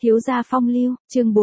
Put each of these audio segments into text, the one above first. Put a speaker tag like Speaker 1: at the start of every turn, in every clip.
Speaker 1: Thiếu gia phong lưu, chương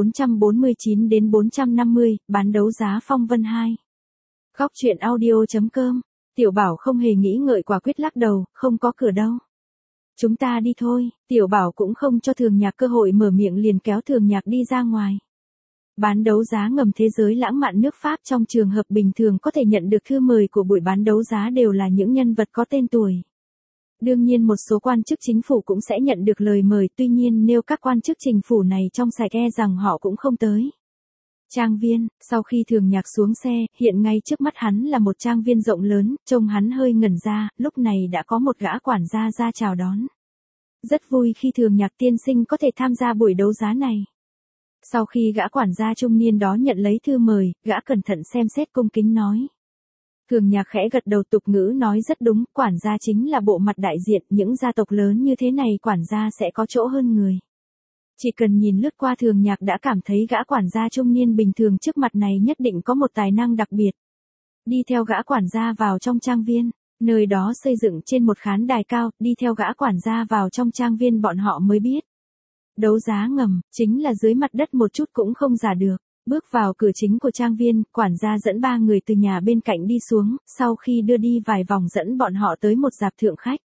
Speaker 1: 449 đến 450, bán đấu giá phong vân 2. Góc truyện audio.com, Tiểu Bảo không hề nghĩ ngợi quả quyết lắc đầu, không có cửa đâu. Chúng ta đi thôi, Tiểu Bảo cũng không cho Thường Nhạc cơ hội mở miệng liền kéo Thường Nhạc đi ra ngoài. Bán đấu giá ngầm thế giới lãng mạn nước Pháp trong trường hợp bình thường có thể nhận được thư mời của buổi bán đấu giá đều là những nhân vật có tên tuổi. Đương nhiên một số quan chức chính phủ cũng sẽ nhận được lời mời, tuy nhiên nếu các quan chức chính phủ này trong sạch e rằng họ cũng không tới. Trang viên, sau khi Thường Nhạc xuống xe, hiện ngay trước mắt hắn là một trang viên rộng lớn, trông hắn hơi ngẩn ra, lúc này đã có một gã quản gia ra chào đón. Rất vui khi Thường Nhạc tiên sinh có thể tham gia buổi đấu giá này. Sau khi gã quản gia trung niên đó nhận lấy thư mời, gã cẩn thận xem xét cung kính nói. Thường Nhạc khẽ gật đầu, tục ngữ nói rất đúng, quản gia chính là bộ mặt đại diện, những gia tộc lớn như thế này quản gia sẽ có chỗ hơn người. Chỉ cần nhìn lướt qua Thường Nhạc đã cảm thấy gã quản gia trung niên bình thường trước mặt này nhất định có một tài năng đặc biệt. Đi theo gã quản gia vào trong trang viên, nơi đó xây dựng trên một khán đài cao, đi theo gã quản gia vào trong trang viên bọn họ mới biết. Đấu giá ngầm, chính là dưới mặt đất một chút cũng không giả được. Bước vào cửa chính của trang viên, quản gia dẫn 3 người từ nhà bên cạnh đi xuống, sau khi đưa đi vài vòng dẫn bọn họ tới một dạp thượng khách.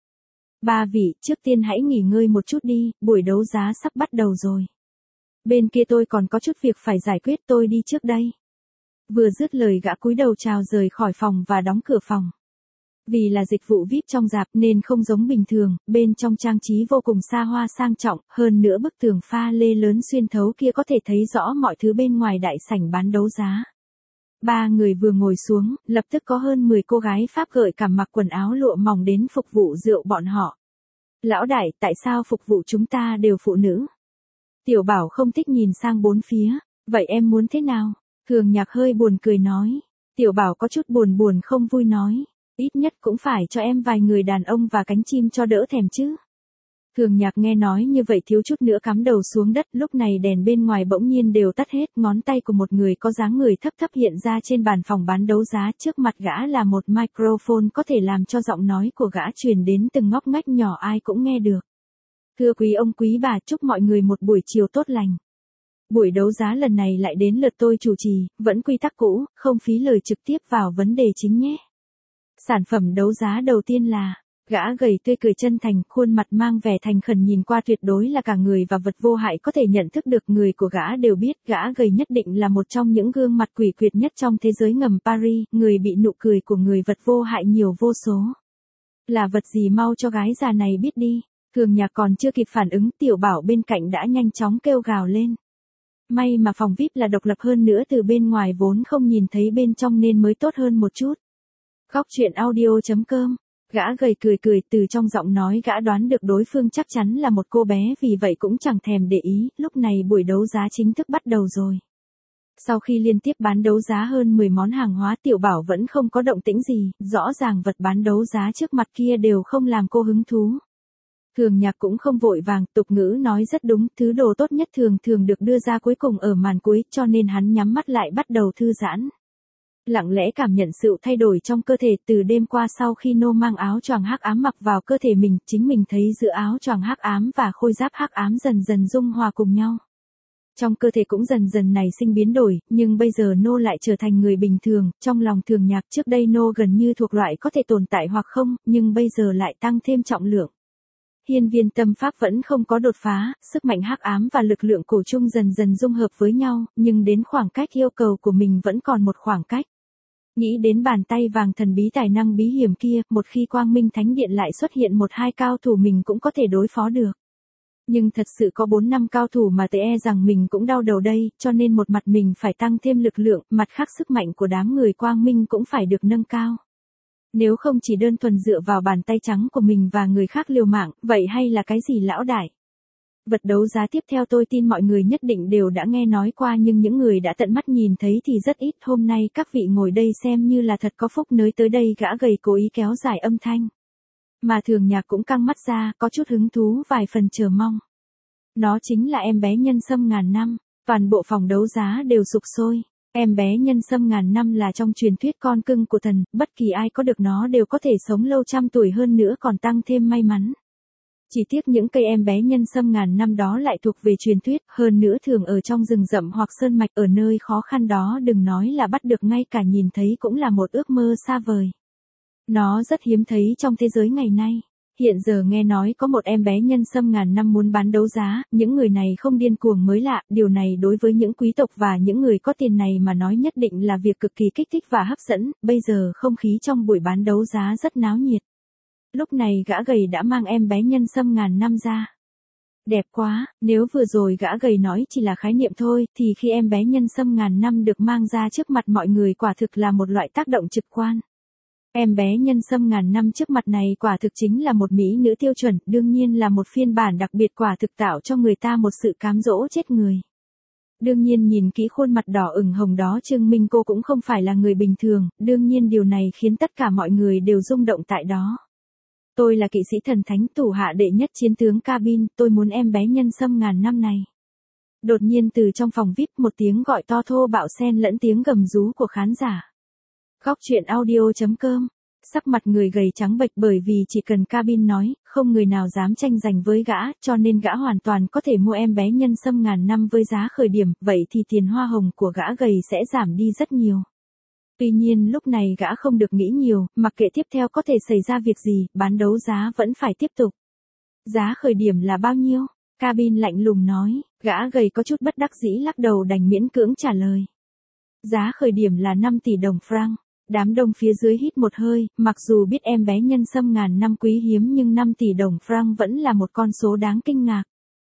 Speaker 1: 3 vị, trước tiên hãy nghỉ ngơi một chút đi, buổi đấu giá sắp bắt đầu rồi. Bên kia tôi còn có chút việc phải giải quyết, tôi đi trước đây. Vừa dứt lời gã cúi đầu chào rời khỏi phòng và đóng cửa phòng. Vì là dịch vụ VIP trong dạp nên không giống bình thường, bên trong trang trí vô cùng xa hoa sang trọng, hơn nữa bức tường pha lê lớn xuyên thấu kia có thể thấy rõ mọi thứ bên ngoài đại sảnh bán đấu giá. 3 người vừa ngồi xuống, lập tức có hơn 10 cô gái Pháp gợi cảm mặc quần áo lụa mỏng đến phục vụ rượu bọn họ. Lão đại, tại sao phục vụ chúng ta đều phụ nữ? Tiểu Bảo không thích nhìn sang bốn phía, vậy em muốn thế nào? Thường Nhạc hơi buồn cười nói. Tiểu Bảo có chút buồn không vui nói. Ít nhất cũng phải cho em vài người đàn ông và cánh chim cho đỡ thèm chứ. Thường Nhạc nghe nói như vậy thiếu chút nữa cắm đầu xuống đất, lúc này đèn bên ngoài bỗng nhiên đều tắt hết, ngón tay của một người có dáng người thấp thấp hiện ra trên bàn phòng bán đấu giá, trước mặt gã là một microphone có thể làm cho giọng nói của gã truyền đến từng ngóc ngách nhỏ ai cũng nghe được. Thưa quý ông quý bà, chúc mọi người một buổi chiều tốt lành. Buổi đấu giá lần này lại đến lượt tôi chủ trì, vẫn quy tắc cũ, không phí lời, trực tiếp vào vấn đề chính nhé. Sản phẩm đấu giá đầu tiên là, gã gầy tươi cười chân thành, khuôn mặt mang vẻ thành khẩn nhìn qua tuyệt đối là cả người và vật vô hại có thể nhận thức được người của gã đều biết gã gầy nhất định là một trong những gương mặt quỷ quyệt nhất trong thế giới ngầm Paris, người bị nụ cười của người vật vô hại nhiều vô số. Là vật gì mau cho gái già này biết đi, Thường Nhạc còn chưa kịp phản ứng, Tiểu Bảo bên cạnh đã nhanh chóng kêu gào lên. May mà phòng VIP là độc lập hơn nữa từ bên ngoài vốn không nhìn thấy bên trong nên mới tốt hơn một chút. Góc truyện audio.com, gã gầy cười từ trong giọng nói gã đoán được đối phương chắc chắn là một cô bé vì vậy cũng chẳng thèm để ý, lúc này buổi đấu giá chính thức bắt đầu rồi. Sau khi liên tiếp bán đấu giá hơn 10 món hàng hóa, Tiểu Bảo vẫn không có động tĩnh gì, rõ ràng vật bán đấu giá trước mặt kia đều không làm cô hứng thú. Thường Nhạc cũng không vội vàng, tục ngữ nói rất đúng, thứ đồ tốt nhất thường được đưa ra cuối cùng ở màn cuối, cho nên hắn nhắm mắt lại bắt đầu thư giãn. Lặng lẽ cảm nhận sự thay đổi trong cơ thể từ đêm qua sau khi Nô mang áo choàng hắc ám mặc vào cơ thể mình, chính mình thấy giữa áo choàng hắc ám và khôi giáp hắc ám dần dần dung hòa cùng nhau. Trong cơ thể cũng dần dần nảy sinh biến đổi, nhưng bây giờ Nô lại trở thành người bình thường, trong lòng Thường Nhạc trước đây Nô gần như thuộc loại có thể tồn tại hoặc không, nhưng bây giờ lại tăng thêm trọng lượng. Hiên viên tâm pháp vẫn không có đột phá, sức mạnh hắc ám và lực lượng cổ trung dần dần dung hợp với nhau, nhưng đến khoảng cách yêu cầu của mình vẫn còn một khoảng cách. Nghĩ đến bàn tay vàng thần bí tài năng bí hiểm kia, một khi Quang Minh Thánh Điện lại xuất hiện 1-2 cao thủ mình cũng có thể đối phó được. Nhưng thật sự có 4-5 cao thủ mà tự e rằng mình cũng đau đầu đây, cho nên một mặt mình phải tăng thêm lực lượng, mặt khác sức mạnh của đám người Quang Minh cũng phải được nâng cao. Nếu không chỉ đơn thuần dựa vào bàn tay trắng của mình và người khác liều mạng, vậy hay là cái gì lão đại? Vật đấu giá tiếp theo tôi tin mọi người nhất định đều đã nghe nói qua nhưng những người đã tận mắt nhìn thấy thì rất ít, hôm nay các vị ngồi đây xem như là thật có phúc nới tới đây gã gầy cố ý kéo dài âm thanh. Mà Thường Nhạc cũng căng mắt ra, có chút hứng thú vài phần chờ mong. Nó chính là em bé nhân sâm ngàn năm, toàn bộ phòng đấu giá đều sục sôi. Em bé nhân sâm ngàn năm là trong truyền thuyết con cưng của thần, bất kỳ ai có được nó đều có thể sống lâu trăm tuổi hơn nữa còn tăng thêm may mắn. Chỉ tiếc những cây em bé nhân sâm ngàn năm đó lại thuộc về truyền thuyết, hơn nữa thường ở trong rừng rậm hoặc sơn mạch ở nơi khó khăn đó đừng nói là bắt được, ngay cả nhìn thấy cũng là một ước mơ xa vời. Nó rất hiếm thấy trong thế giới ngày nay. Hiện giờ nghe nói có một em bé nhân sâm ngàn năm muốn bán đấu giá, những người này không điên cuồng mới lạ, điều này đối với những quý tộc và những người có tiền này mà nói nhất định là việc cực kỳ kích thích và hấp dẫn, bây giờ không khí trong buổi bán đấu giá rất náo nhiệt. Lúc này gã gầy đã mang em bé nhân sâm ngàn năm ra. Đẹp quá, nếu vừa rồi gã gầy nói chỉ là khái niệm thôi, thì khi em bé nhân sâm ngàn năm được mang ra trước mặt mọi người quả thực là một loại tác động trực quan. Em bé nhân sâm ngàn năm trước mặt này quả thực chính là một mỹ nữ tiêu chuẩn, đương nhiên là một phiên bản đặc biệt, quả thực tạo cho người ta một sự cám dỗ chết người. Đương nhiên nhìn kỹ khuôn mặt đỏ ửng hồng đó chứng minh cô cũng không phải là người bình thường, đương nhiên điều này khiến tất cả mọi người đều rung động tại đó. Tôi là kỵ sĩ thần thánh thủ hạ đệ nhất chiến tướng Cabin, tôi muốn em bé nhân sâm ngàn năm này. Đột nhiên từ trong phòng VIP một tiếng gọi to thô bạo xen lẫn tiếng gầm rú của khán giả. Góc truyện audio.com. Sắc mặt người gầy trắng bệch bởi vì chỉ cần Cabin nói, không người nào dám tranh giành với gã, cho nên gã hoàn toàn có thể mua em bé nhân sâm ngàn năm với giá khởi điểm, vậy thì tiền hoa hồng của gã gầy sẽ giảm đi rất nhiều. Tuy nhiên lúc này gã không được nghĩ nhiều, mặc kệ tiếp theo có thể xảy ra việc gì, bán đấu giá vẫn phải tiếp tục. Giá khởi điểm là bao nhiêu? Cabin lạnh lùng nói, gã gầy có chút bất đắc dĩ lắc đầu đành miễn cưỡng trả lời. Giá khởi điểm là 5 tỷ đồng franc. Đám đông phía dưới hít một hơi, mặc dù biết em bé nhân sâm ngàn năm quý hiếm nhưng 5 tỷ đồng franc vẫn là một con số đáng kinh ngạc.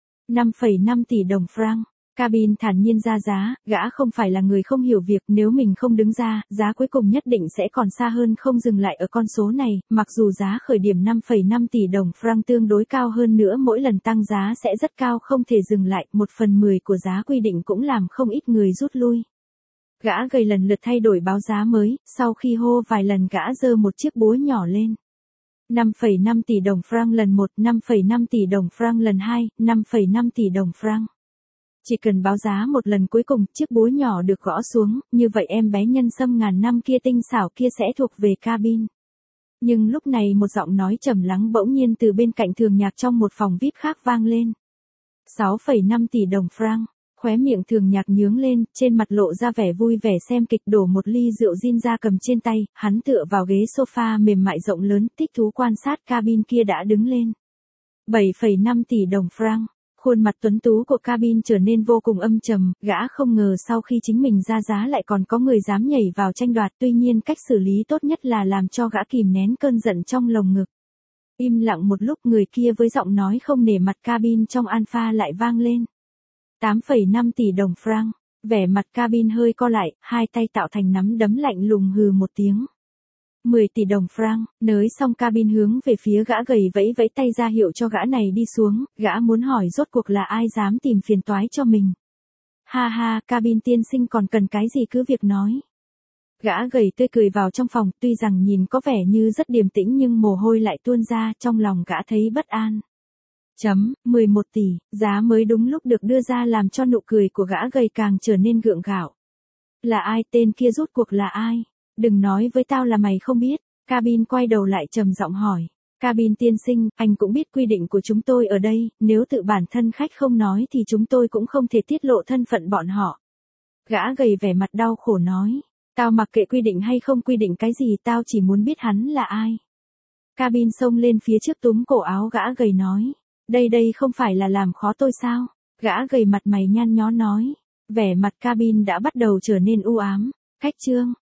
Speaker 1: 5,5 tỷ đồng franc. Cabin thản nhiên ra giá, gã không phải là người không hiểu việc, nếu mình không đứng ra, giá cuối cùng nhất định sẽ còn xa hơn, không dừng lại ở con số này, mặc dù giá khởi điểm 5,5 tỷ đồng franc tương đối cao hơn nữa, mỗi lần tăng giá sẽ rất cao, không thể dừng lại, 1/10 của giá quy định cũng làm không ít người rút lui. Gã gầy lần lượt thay đổi báo giá mới, sau khi hô vài lần gã giơ một chiếc búa nhỏ lên. 5,5 tỷ đồng franc lần 1, 5,5 tỷ đồng franc lần 2, 5,5 tỷ đồng franc. Chỉ cần báo giá một lần cuối cùng, chiếc búa nhỏ được gõ xuống, như vậy em bé nhân sâm ngàn năm kia tinh xảo kia sẽ thuộc về Cabin. Nhưng lúc này một giọng nói trầm lắng bỗng nhiên từ bên cạnh thường nhạc trong một phòng VIP khác vang lên. 6,5 tỷ đồng franc. Khóe miệng thường nhạc nhướng lên, trên mặt lộ ra vẻ vui vẻ xem kịch, đổ một ly rượu gin ra cầm trên tay, hắn tựa vào ghế sofa mềm mại rộng lớn, thích thú quan sát Cabin kia đã đứng lên. 7,5 tỷ đồng franc. Khuôn mặt tuấn tú của Cabin trở nên vô cùng âm trầm, gã không ngờ sau khi chính mình ra giá lại còn có người dám nhảy vào tranh đoạt, tuy nhiên cách xử lý tốt nhất là làm cho gã kìm nén cơn giận trong lồng ngực. Im lặng một lúc, người kia với giọng nói không nể mặt Cabin trong alpha lại vang lên. 8,5 tỷ đồng franc. Vẻ mặt Cabin hơi co lại, hai tay tạo thành nắm đấm lạnh lùng hừ một tiếng. 10 tỷ đồng franc. Nới xong Cabin hướng về phía gã gầy vẫy vẫy tay ra hiệu cho gã này đi xuống, gã muốn hỏi rốt cuộc là ai dám tìm phiền toái cho mình. Ha ha, Cabin tiên sinh còn cần cái gì cứ việc nói. Gã gầy tươi cười vào trong phòng, tuy rằng nhìn có vẻ như rất điềm tĩnh nhưng mồ hôi lại tuôn ra, trong lòng gã thấy bất an. 11 tỷ, giá mới đúng lúc được đưa ra làm cho nụ cười của gã gầy càng trở nên gượng gạo. Là ai, tên kia rốt cuộc là ai? Đừng nói với tao là mày không biết. Cabin quay đầu lại trầm giọng hỏi. Cabin tiên sinh, anh cũng biết quy định của chúng tôi ở đây, nếu tự bản thân khách không nói thì chúng tôi cũng không thể tiết lộ thân phận bọn họ. Gã gầy vẻ mặt đau khổ nói. Tao mặc kệ quy định hay không quy định cái gì, tao chỉ muốn biết hắn là ai. Cabin xông lên phía trước túm cổ áo gã gầy nói. Đây không phải là làm khó tôi sao? Gã gầy mặt mày nhăn nhó nói. Vẻ mặt Cabin đã bắt đầu trở nên u ám. Khách trương,